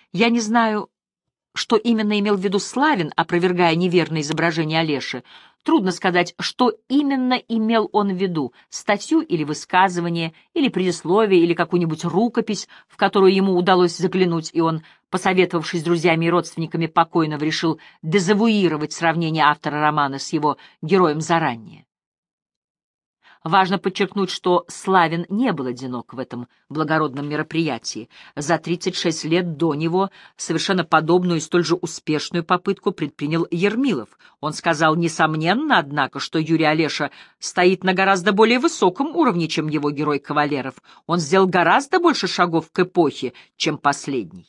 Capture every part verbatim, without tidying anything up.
Я не знаю, что именно имел в виду Славин, опровергая неверное изображение Олеши. Трудно сказать, что именно имел он в виду — статью или высказывание, или предисловие, или какую-нибудь рукопись, в которую ему удалось заглянуть, и он, посоветовавшись с друзьями и родственниками покойного, решил дезавуировать сравнение автора романа с его героем заранее. Важно подчеркнуть, что Славин не был одинок в этом благородном мероприятии. За тридцать шесть лет до него совершенно подобную и столь же успешную попытку предпринял Ермилов. Он сказал, несомненно, однако, что Юрий Олеша стоит на гораздо более высоком уровне, чем его герой Кавалеров. Он сделал гораздо больше шагов к эпохе, чем последний.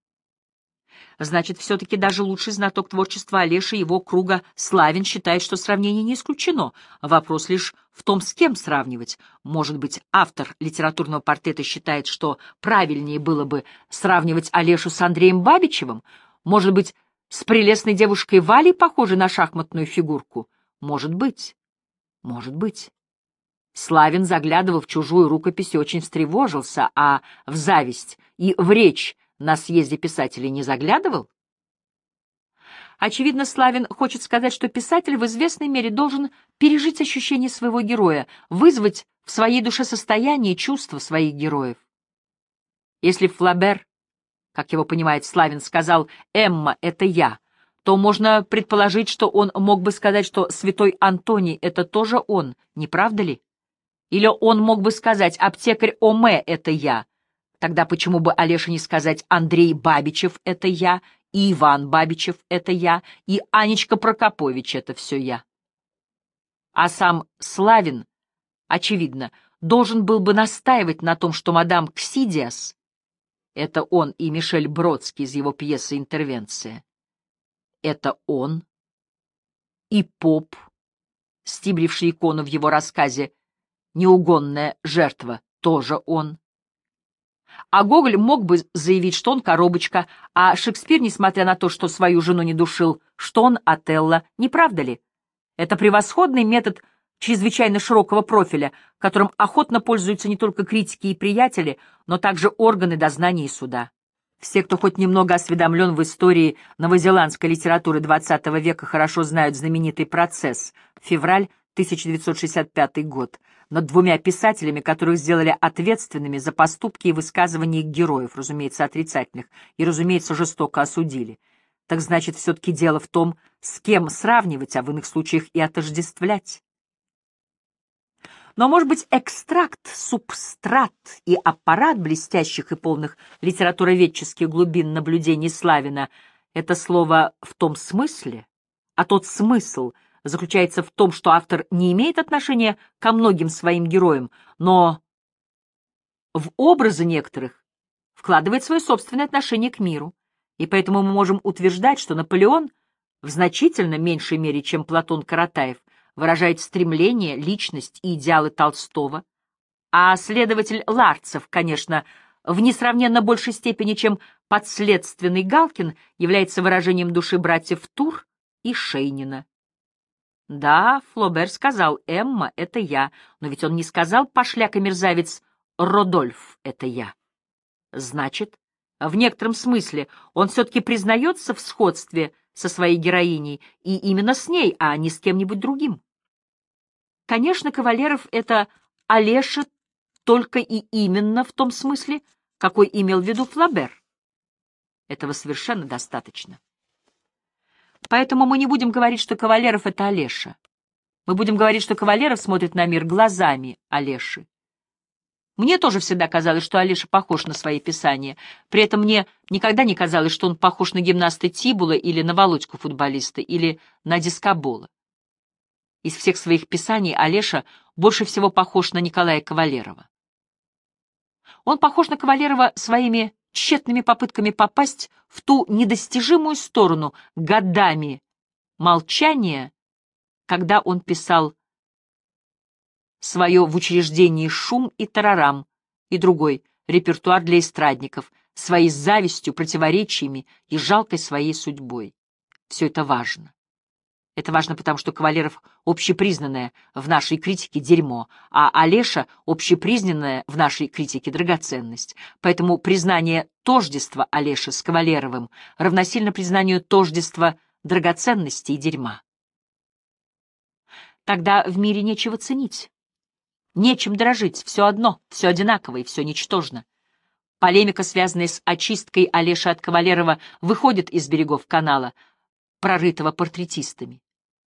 Значит, все-таки даже лучший знаток творчества Олеши его круга Славин считает, что сравнение не исключено. Вопрос лишь в том, с кем сравнивать. Может быть, автор литературного портрета считает, что правильнее было бы сравнивать Олешу с Андреем Бабичевым? Может быть, с прелестной девушкой Валей, похожей на шахматную фигурку? Может быть. Может быть. Славин заглядывал в чужую рукопись и очень встревожился, а в зависть и в речь на съезде писателей не заглядывал? Очевидно, Славин хочет сказать, что писатель в известной мере должен пережить ощущение своего героя, вызвать в своей душе состояние и чувства своих героев. Если Флабер, как его понимает Славин, сказал «Эмма — это я», то можно предположить, что он мог бы сказать, что святой Антоний — это тоже он, не правда ли? Или он мог бы сказать «Аптекарь Оме — это я». Тогда почему бы Олеше не сказать «Андрей Бабичев — это я», и «Иван Бабичев — это я», и «Анечка Прокопович — это все я». А сам Славин, очевидно, должен был бы настаивать на том, что мадам Ксидиас — это он, и Мишель Бродский из его пьесы «Интервенция» — это он, и поп, стибривший икону в его рассказе «Неугонная жертва», тоже он. А Гоголь мог бы заявить, что он коробочка, а Шекспир, несмотря на то, что свою жену не душил, что он Отелло, не правда ли? Это превосходный метод чрезвычайно широкого профиля, которым охотно пользуются не только критики и приятели, но также органы дознания и суда. Все, кто хоть немного осведомлен в истории новозеландской литературы двадцатого века, хорошо знают знаменитый процесс, февраль тысяча девятьсот шестьдесят пятый год, над двумя писателями, которых сделали ответственными за поступки и высказывания их героев, разумеется, отрицательных, и, разумеется, жестоко осудили. Так значит, все-таки дело в том, с кем сравнивать, а в иных случаях и отождествлять. Но, может быть, экстракт, субстрат и аппарат блестящих и полных литературоведческих глубин наблюдений Славина — это слово в том смысле, а тот смысл — заключается в том, что автор не имеет отношения ко многим своим героям, но в образы некоторых вкладывает свое собственное отношение к миру. И поэтому мы можем утверждать, что Наполеон в значительно меньшей мере, чем Платон Каратаев, выражает стремление, личность и идеалы Толстого, а следователь Ларцев, конечно, в несравненно большей степени, чем подследственный Галкин, является выражением души братьев Тур и Шейнина. Да, Флобер сказал «Эмма — это я», но ведь он не сказал пошляк и мерзавец «Родольф — это я». Значит, в некотором смысле он все-таки признается в сходстве со своей героиней, и именно с ней, а не с кем-нибудь другим. Конечно, Кавалеров — это Олеша только и именно в том смысле, какой имел в виду Флабер. Этого совершенно достаточно. Поэтому мы не будем говорить, что Кавалеров — это Олеша. Мы будем говорить, что Кавалеров смотрит на мир глазами Олеши. Мне тоже всегда казалось, что Олеша похож на свои писания. При этом мне никогда не казалось, что он похож на гимнаста Тибула или на Володьку футболиста, или на Дискобола. Из всех своих писаний Олеша больше всего похож на Николая Кавалерова. Он похож на Кавалерова своими тщетными попытками попасть в ту недостижимую сторону годами молчания, когда он писал свое в учреждении «Шум и тарарам» и другой репертуар для эстрадников, своей завистью, противоречиями и жалкой своей судьбой. Все это важно. Это важно потому, что Кавалеров — общепризнанное в нашей критике дерьмо, а Олеша — общепризнанная в нашей критике драгоценность. Поэтому признание тождества Олеши с Кавалеровым равносильно признанию тождества драгоценности и дерьма. Тогда в мире нечего ценить, нечем дорожить, все одно, все одинаково и все ничтожно. Полемика, связанная с очисткой Олеши от Кавалерова, выходит из берегов канала, прорытого портретистами.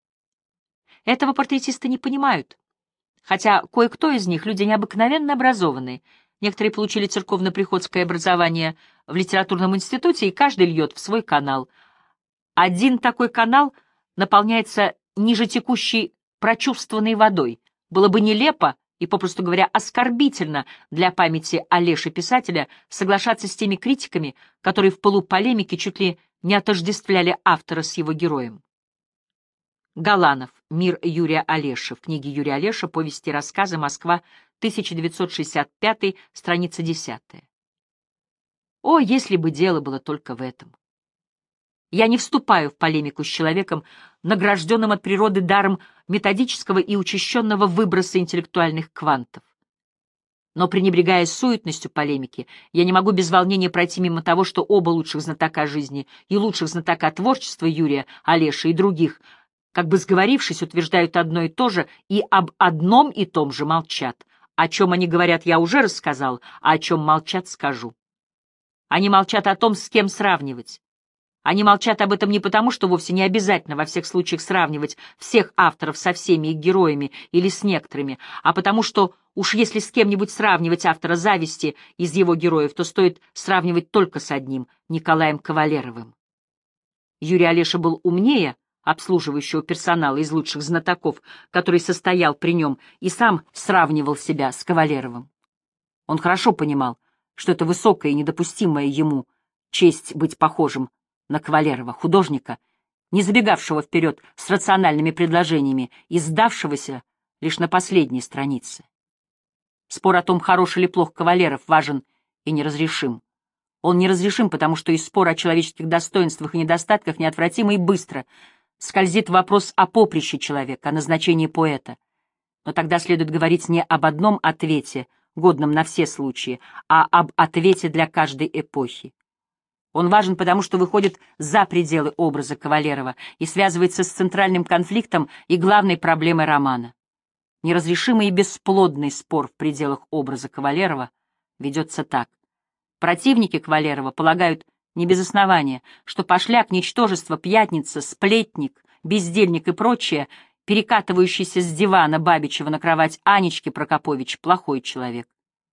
Этого портретисты не понимают, хотя кое-кто из них — люди необыкновенно образованные. Некоторые получили церковно-приходское образование в литературном институте, и каждый льет в свой канал. Один такой канал наполняется ниже текущей прочувствованной водой. Было бы нелепо и, попросту говоря, оскорбительно для памяти Олеши-писателя соглашаться с теми критиками, которые в пылу полемики чуть ли не отождествляли автора с его героем. Галанов. Мир Юрия Олеши. В книге Юрия Олеша. Повести и рассказы. Москва. тысяча девятьсот шестьдесят пятый. Страница десятая. О, если бы дело было только в этом! Я не вступаю в полемику с человеком, награжденным от природы даром методического и учащенного выброса интеллектуальных квантов. Но, пренебрегая суетностью полемики, я не могу без волнения пройти мимо того, что оба лучших знатока жизни и лучших знатока творчества Юрия Олеши и других, как бы сговорившись, утверждают одно и то же и об одном и том же молчат. О чем они говорят, я уже рассказал, а о чем молчат, скажу. Они молчат о том, с кем сравнивать. Они молчат об этом не потому, что вовсе не обязательно во всех случаях сравнивать всех авторов со всеми их героями или с некоторыми, а потому что уж если с кем-нибудь сравнивать автора «Зависти» из его героев, то стоит сравнивать только с одним — Николаем Кавалеровым. Юрий Олеша был умнее обслуживающего персонала из лучших знатоков, который состоял при нем и сам сравнивал себя с Кавалеровым. Он хорошо понимал, что это высокая и недопустимая ему честь быть похожим на Кавалерова, художника, не забегавшего вперед с рациональными предложениями и сдавшегося лишь на последней странице. Спор о том, хорош или плох Кавалеров, важен и неразрешим. Он неразрешим, потому что из спора о человеческих достоинствах и недостатках неотвратимо и быстро скользит вопрос о поприще человека, о назначении поэта. Но тогда следует говорить не об одном ответе, годном на все случаи, а об ответе для каждой эпохи. Он важен потому, что выходит за пределы образа Кавалерова и связывается с центральным конфликтом и главной проблемой романа. Неразрешимый и бесплодный спор в пределах образа Кавалерова ведется так. Противники Кавалерова полагают, не без основания, что пошляк, ничтожество, пьяница, сплетник, бездельник и прочее, перекатывающийся с дивана Бабичева на кровать Анечки Прокопович, плохой человек.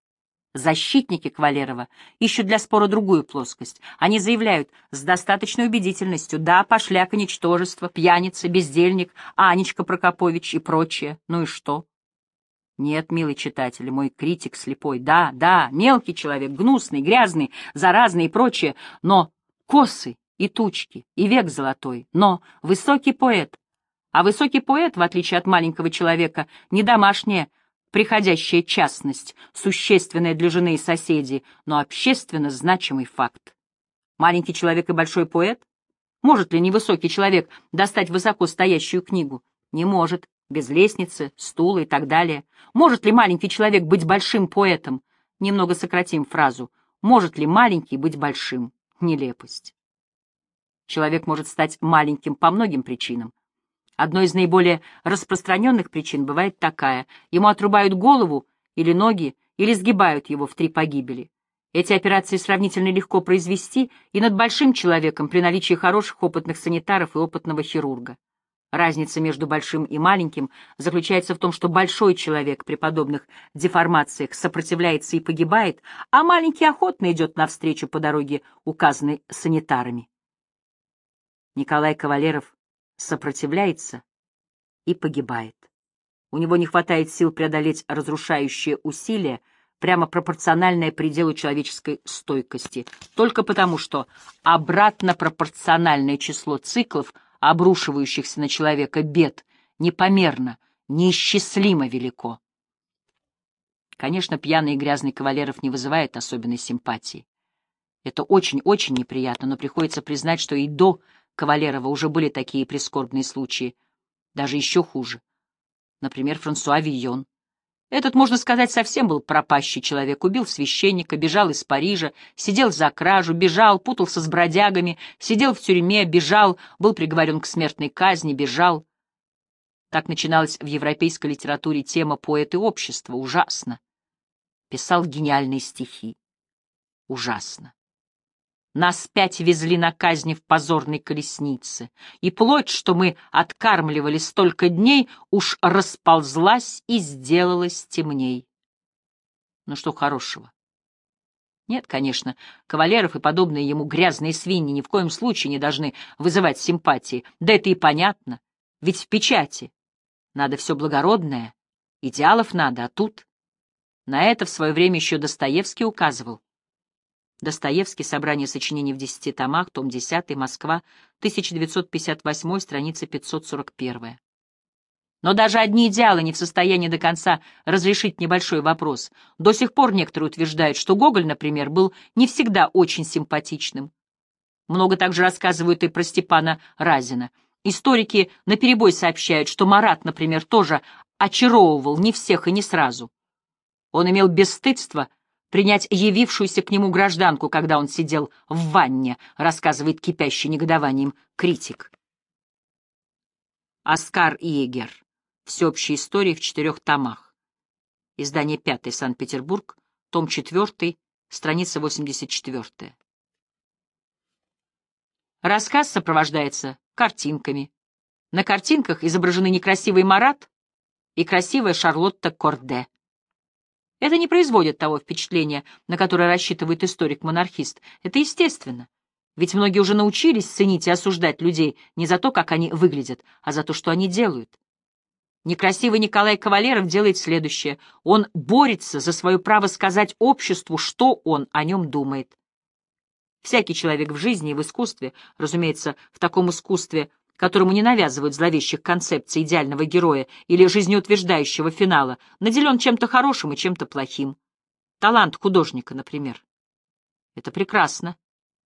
Защитники Кавалерова ищут для спора другую плоскость. Они заявляют с достаточной убедительностью: да, пошляк и ничтожество, пьяница, бездельник, Анечка Прокопович и прочее. Ну и что? Нет, милый читатель, мой критик слепой, да, да, мелкий человек, гнусный, грязный, заразный и прочее, но косы и тучки, и век золотой, но высокий поэт. А высокий поэт, в отличие от маленького человека, не домашняя, приходящая частность, существенная для жены и соседей, но общественно значимый факт. Маленький человек и большой поэт? Может ли невысокий человек достать высоко стоящую книгу? Не может. Без лестницы, стула и так далее. Может ли маленький человек быть большим поэтом? Немного сократим фразу. Может ли маленький быть большим? Нелепость. Человек может стать маленьким по многим причинам. Одной из наиболее распространенных причин бывает такая: ему отрубают голову или ноги, или сгибают его в три погибели. Эти операции сравнительно легко произвести и над большим человеком при наличии хороших опытных санитаров и опытного хирурга. Разница между большим и маленьким заключается в том, что большой человек при подобных деформациях сопротивляется и погибает, а маленький охотно идет навстречу по дороге, указанной санитарами. Николай Кавалеров сопротивляется и погибает. У него не хватает сил преодолеть разрушающее усилие, прямо пропорциональное пределу человеческой стойкости, только потому, что обратно пропорциональное число циклов, обрушивающихся на человека бед, непомерно, неисчислимо велико. Конечно, пьяный и грязный Кавалеров не вызывает особенной симпатии. Это очень-очень неприятно, но приходится признать, что и до Кавалерова уже были такие прискорбные случаи, Даже еще хуже. Например, Франсуа Вийон. Этот, можно сказать, совсем был пропащий человек. Убил священника, бежал из Парижа, сидел за кражу, бежал, путался с бродягами, сидел в тюрьме, бежал, был приговорен к смертной казни, бежал. Так начиналась в европейской литературе тема поэты общества. Ужасно. Писал гениальные стихи. Ужасно. Нас пять везли на казни в позорной колеснице, и плоть, что мы откармливали столько дней, уж расползлась и сделалась темней. Ну что хорошего? Нет, конечно, Кавалеров и подобные ему грязные свиньи ни в коем случае не должны вызывать симпатии. Да это и понятно, ведь в печати надо все благородное, идеалов надо, а тут... На это в свое время еще Достоевский указывал. Достоевский. Собрание сочинений в десяти томах, том десятый, Москва, тысяча девятьсот пятьдесят восьмой, страница пятьсот сорок один. Но даже одни идеалы не в состоянии до конца разрешить небольшой вопрос. До сих пор некоторые утверждают, что Гоголь, например, был не всегда очень симпатичным. Много также рассказывают и про Степана Разина. Историки наперебой сообщают, что Марат, например, тоже очаровывал не всех и не сразу. Он имел бесстыдство принять явившуюся к нему гражданку, когда он сидел в ванне, рассказывает кипящий негодованием критик. Оскар Иегер. Всеобщие истории в четырех томах. Издание пятое, Санкт-Петербург, том четвертый, страница восемьдесят четвёртая. Рассказ сопровождается картинками. На картинках изображены некрасивый Марат и красивая Шарлотта Корде. Это не производит того впечатления, на которое рассчитывает историк-монархист. Это естественно. Ведь многие уже научились ценить и осуждать людей не за то, как они выглядят, а за то, что они делают. Некрасивый Николай Кавалеров делает следующее. Он борется за свое право сказать обществу, что он о нем думает. Всякий человек в жизни и в искусстве, разумеется, в таком искусстве, которому не навязывают зловещих концепций идеального героя или жизнеутверждающего финала, наделен чем-то хорошим и чем-то плохим. Талант художника, например. Это прекрасно.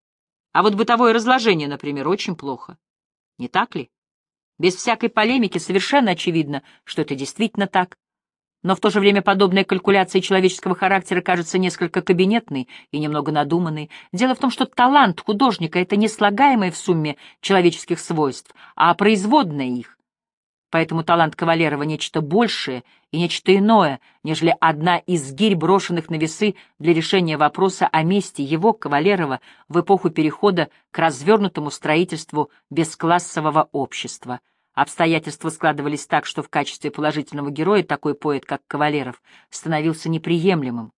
А вот бытовое разложение, например, очень плохо. Не так ли? Без всякой полемики совершенно очевидно, что это действительно так. Но в то же время подобная калькуляция человеческого характера кажется несколько кабинетной и немного надуманной. Дело в том, что талант художника — это не слагаемое в сумме человеческих свойств, а производное их. Поэтому талант Кавалерова — нечто большее и нечто иное, нежели одна из гирь, брошенных на весы для решения вопроса о месте его, Кавалерова, в эпоху перехода к развернутому строительству бесклассового общества. Обстоятельства складывались так, что в качестве положительного героя такой поэт, как Кавалеров, становился неприемлемым.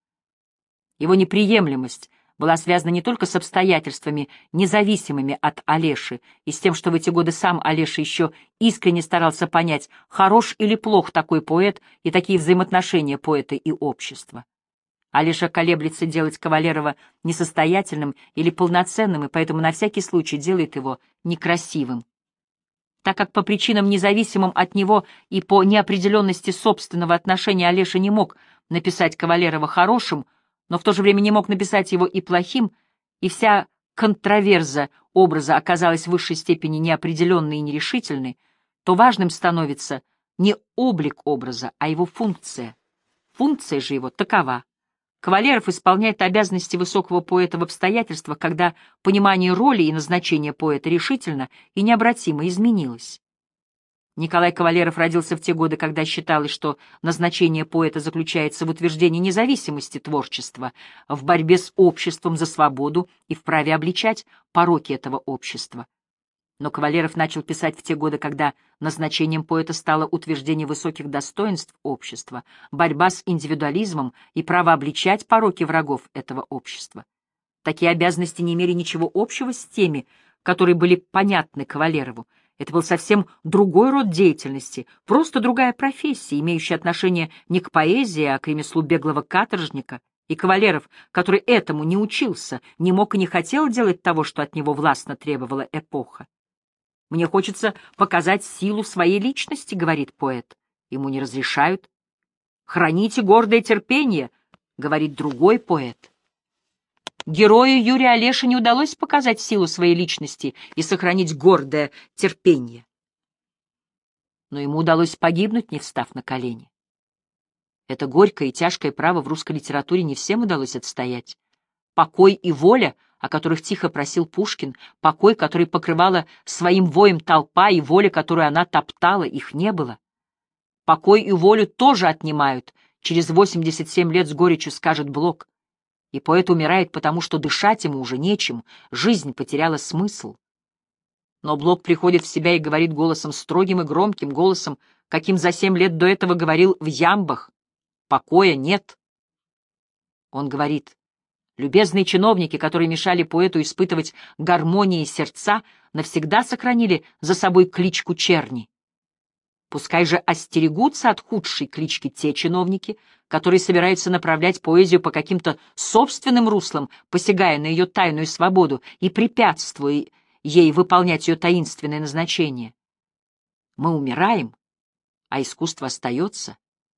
Его неприемлемость была связана не только с обстоятельствами, независимыми от Олеши, и с тем, что в эти годы сам Олеша еще искренне старался понять, хорош или плох такой поэт и такие взаимоотношения поэта и общества. Олеша колеблется делать Кавалерова несостоятельным или полноценным, и поэтому на всякий случай делает его некрасивым. Так как по причинам, независимым от него и по неопределенности собственного отношения, Олеша не мог написать Кавалерова хорошим, но в то же время не мог написать его и плохим, и вся контраверза образа оказалась в высшей степени неопределенной и нерешительной, то важным становится не облик образа, а его функция. Функция же его такова. Кавалеров исполняет обязанности высокого поэта в обстоятельствах, когда понимание роли и назначения поэта решительно и необратимо изменилось. Николай Кавалеров родился в те годы, когда считалось, что назначение поэта заключается в утверждении независимости творчества, в борьбе с обществом за свободу и в праве обличать пороки этого общества. Но Кавалеров начал писать в те годы, когда назначением поэта стало утверждение высоких достоинств общества, борьба с индивидуализмом и право обличать пороки врагов этого общества. Такие обязанности не имели ничего общего с теми, которые были понятны Кавалерову. Это был совсем другой род деятельности, просто другая профессия, имеющая отношение не к поэзии, а к ремеслу беглого каторжника. И Кавалеров, который этому не учился, не мог и не хотел делать того, что от него властно требовала эпоха. «Мне хочется показать силу своей личности», — говорит поэт. Ему не разрешают. «Храните гордое терпение», — говорит другой поэт. Герою Юрия Олеши не удалось показать силу своей личности и сохранить гордое терпение. но ему удалось погибнуть, не встав на колени. Это горькое и тяжкое право в русской литературе не всем удалось отстоять. Покой и воля, о которых тихо просил Пушкин, покой, который покрывала своим воем толпа, и воля, которую она топтала, их не было. Покой и волю тоже отнимают, через восемьдесят семь лет с горечью скажет Блок. И поэт умирает потому, что дышать ему уже нечем, жизнь потеряла смысл. Но Блок приходит в себя и говорит голосом строгим и громким, голосом, каким за семь лет до этого говорил в ямбах: «Покоя нет». Он говорит: любезные чиновники, которые мешали поэту испытывать гармонии сердца, навсегда сохранили за собой кличку черни. Пускай же остерегутся от худшей клички те чиновники, которые собираются направлять поэзию по каким-то собственным руслам, посягая на ее тайную свободу и препятствуя ей выполнять ее таинственное назначение. Мы умираем, а искусство остается.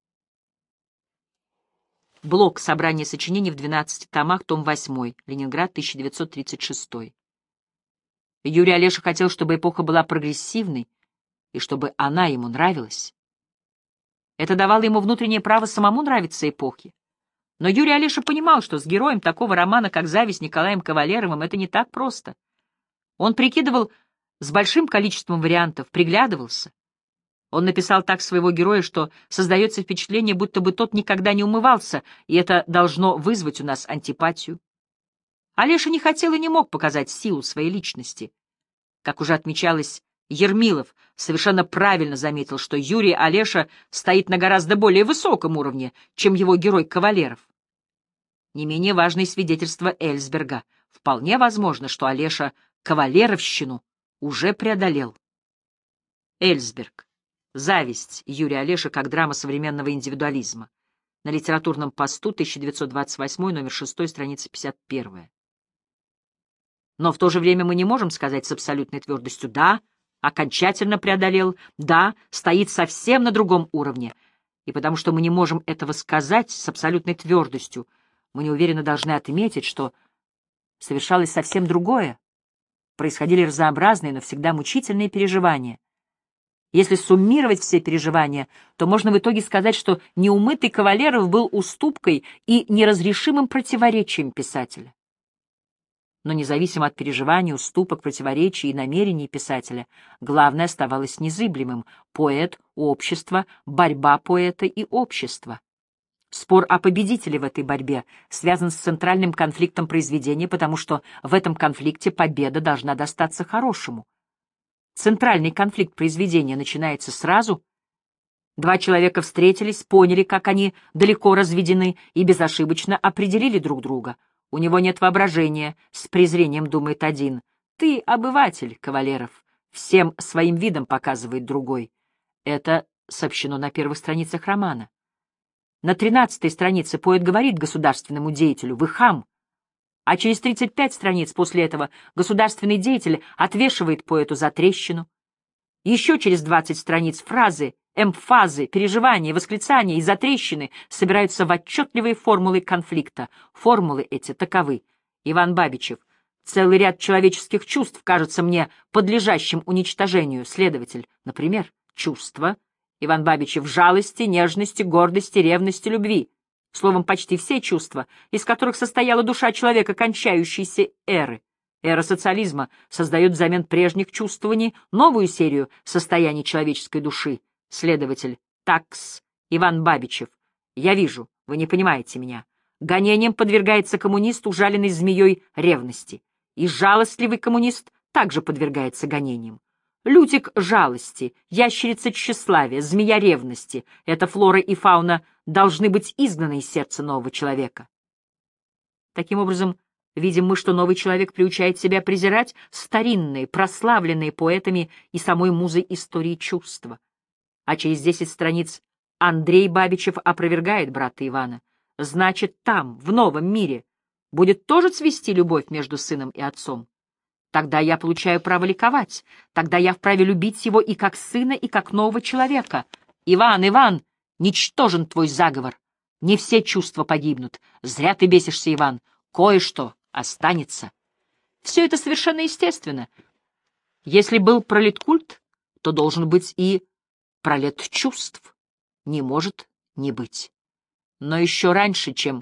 Блок. Собрание сочинений в двенадцати томах, том восьмой. Ленинград, тысяча девятьсот тридцать шестой. Юрий Олеша хотел, чтобы эпоха была прогрессивной, и чтобы она ему нравилась. Это давало ему внутреннее право самому нравиться эпохе. Но Юрий Олеша понимал, что с героем такого романа, как «Зависть» Николаем Кавалеровым, это не так просто. Он прикидывал с большим количеством вариантов, приглядывался. Он написал так своего героя, что создается впечатление, будто бы тот никогда не умывался, и это должно вызвать у нас антипатию. Олеша не хотел и не мог показать силу своей личности. Как уже отмечалось, Ермилов совершенно правильно заметил, что Юрий Олеша стоит на гораздо более высоком уровне, чем его герой Кавалеров. Не менее важное свидетельство Эльсберга. Вполне возможно, что Олеша кавалеровщину уже преодолел. Эльсберг. «Зависть» Юрия Олеши как драма современного индивидуализма. На литературном посту, тысяча девятьсот двадцать восьмой, номер шестой, страница пятьдесят первая. Но в то же время мы не можем сказать с абсолютной твердостью «да», окончательно преодолел, «да», стоит совсем на другом уровне. И потому что мы не можем этого сказать с абсолютной твердостью, мы неуверенно должны отметить, что совершалось совсем другое. Происходили разнообразные, но всегда мучительные переживания. Если суммировать все переживания, то можно в итоге сказать, что неумытый Кавалеров был уступкой и неразрешимым противоречием писателя. Но независимо от переживаний, уступок, противоречий и намерений писателя, главное оставалось незыблемым — поэт, общество, борьба поэта и общества. Спор о победителе в этой борьбе связан с центральным конфликтом произведения, потому что в этом конфликте победа должна достаться хорошему. Центральный конфликт произведения начинается сразу. Два человека встретились, поняли, как они далеко разведены, и безошибочно определили друг друга. У него нет воображения, с презрением думает один. Ты обыватель, Кавалеров, всем своим видом показывает другой. Это сообщено на первых страницах романа. На тринадцатой странице поэт говорит государственному деятелю: «Вы хам». А через тридцать пять страниц после этого государственный деятель отвешивает поэту за трещину. Еще через двадцать страниц фразы, эмфазы, переживания, восклицания и затрещины собираются в отчетливые формулы конфликта. Формулы эти таковы. Иван Бабичев. Целый ряд человеческих чувств кажется мне подлежащим уничтожению. Следователь. Например, чувства. Иван Бабичев. Жалости, нежности, гордости, ревности, любви. Словом, почти все чувства, из которых состояла душа человека кончающейся эры. Эра социализма создает взамен прежних чувствований новую серию состояний человеческой души. Следователь. Такс. Иван Бабичев. Я вижу, вы не понимаете меня. Гонением подвергается коммунист, ужаленный змеей ревности. И жалостливый коммунист также подвергается гонениям. Лютик жалости, ящерица тщеславия, змея ревности — это флора и фауна должны быть изгнаны из сердца нового человека. Таким образом, видим мы, что новый человек приучает себя презирать старинные, прославленные поэтами и самой музой истории чувства. А через десять страниц Андрей Бабичев опровергает брата Ивана. Значит, там, в новом мире, будет тоже цвести любовь между сыном и отцом. Тогда я получаю право ликовать. Тогда я вправе любить его и как сына, и как нового человека. Иван, Иван, ничтожен твой заговор. Не все чувства погибнут. Зря ты бесишься, Иван. Кое-что останется. Все это совершенно естественно. Если был пролеткульт, то должен быть и пролет чувств, не может не быть. Но еще раньше, чем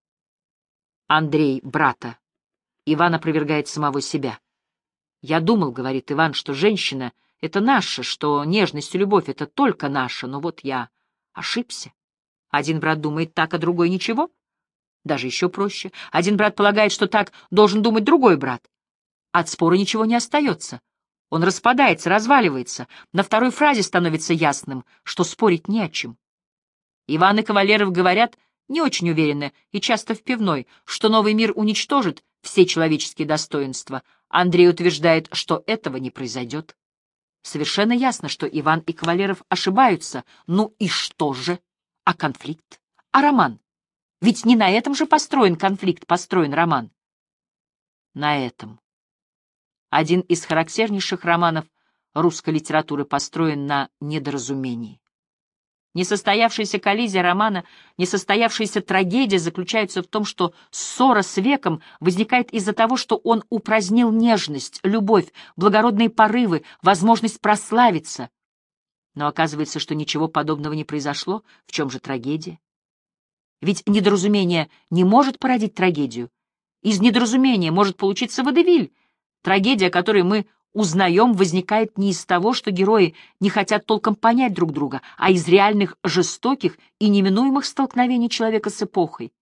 Андрей брата, Иван опровергает самого себя. «Я думал, — говорит Иван, — что женщина — это наша, что нежность и любовь — это только наша, но вот я ошибся. Один брат думает так, а другой — ничего. Даже еще проще. Один брат полагает, что так должен думать другой брат. От спора ничего не остается. Он распадается, разваливается. На второй фразе становится ясным, что спорить не о чем. Иван и Кавалеров говорят, не очень уверенно и часто в пивной, что новый мир уничтожит все человеческие достоинства. Андрей утверждает, что этого не произойдет. Совершенно ясно, что Иван и Кавалеров ошибаются. Ну и что же? А конфликт? А роман? Ведь не на этом же построен конфликт, построен роман. На этом. Один из характернейших романов русской литературы построен на недоразумении. Несостоявшаяся коллизия романа, несостоявшаяся трагедия заключается в том, что ссора с веком возникает из-за того, что он упразднил нежность, любовь, благородные порывы, возможность прославиться. Но оказывается, что ничего подобного не произошло. В чем же трагедия? Ведь недоразумение не может породить трагедию. Из недоразумения может получиться водевиль. Трагедия, о которой мы узнаем, возникает не из того, что герои не хотят толком понять друг друга, а из реальных жестоких и неминуемых столкновений человека с эпохой.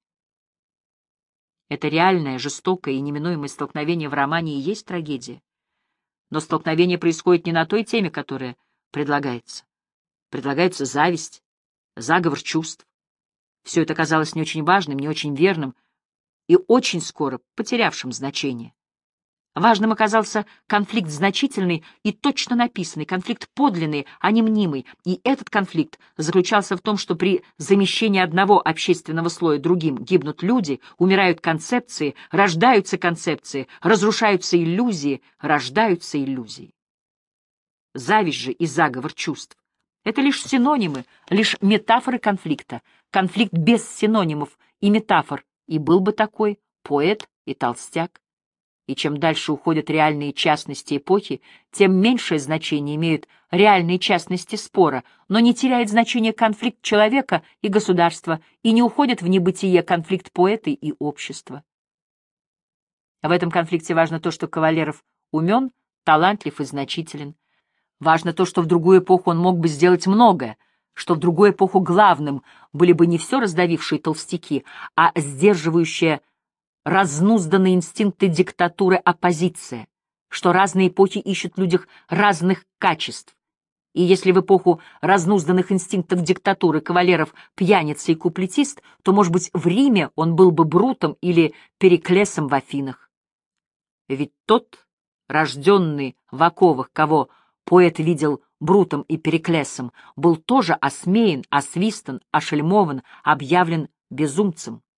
Это реальное, жестокое и неминуемое столкновение в романе и есть трагедия. Но столкновение происходит не на той теме, которая предлагается. Предлагается зависть, заговор чувств. Все это казалось не очень важным, не очень верным и очень скоро потерявшим значение. Важным оказался конфликт значительный и точно написанный, конфликт подлинный, а не мнимый, и этот конфликт заключался в том, что при замещении одного общественного слоя другим гибнут люди, умирают концепции, рождаются концепции, разрушаются иллюзии, рождаются иллюзии. Зависть же и заговор чувств — это лишь синонимы, лишь метафоры конфликта. Конфликт без синонимов и метафор и был бы такой поэт и толстяк. И чем дальше уходят реальные частности эпохи, тем меньшее значение имеют реальные частности спора, но не теряет значения конфликт человека и государства, и не уходит в небытие конфликт поэта и общества. В этом конфликте важно то, что Кавалеров умен, талантлив и значителен. Важно то, что в другую эпоху он мог бы сделать многое, что в другую эпоху главным были бы не все раздавившие толстяки, а сдерживающая разнузданные инстинкты диктатуры оппозиция, что разные эпохи ищут в людях разных качеств. И если в эпоху разнузданных инстинктов диктатуры Кавалеров пьяница и куплетист, то, может быть, в Риме он был бы Брутом или Периклесом в Афинах. Ведь тот, рожденный в оковах, кого поэт видел Брутом и Периклесом, был тоже осмеян, освистан, ошельмован, объявлен безумцем.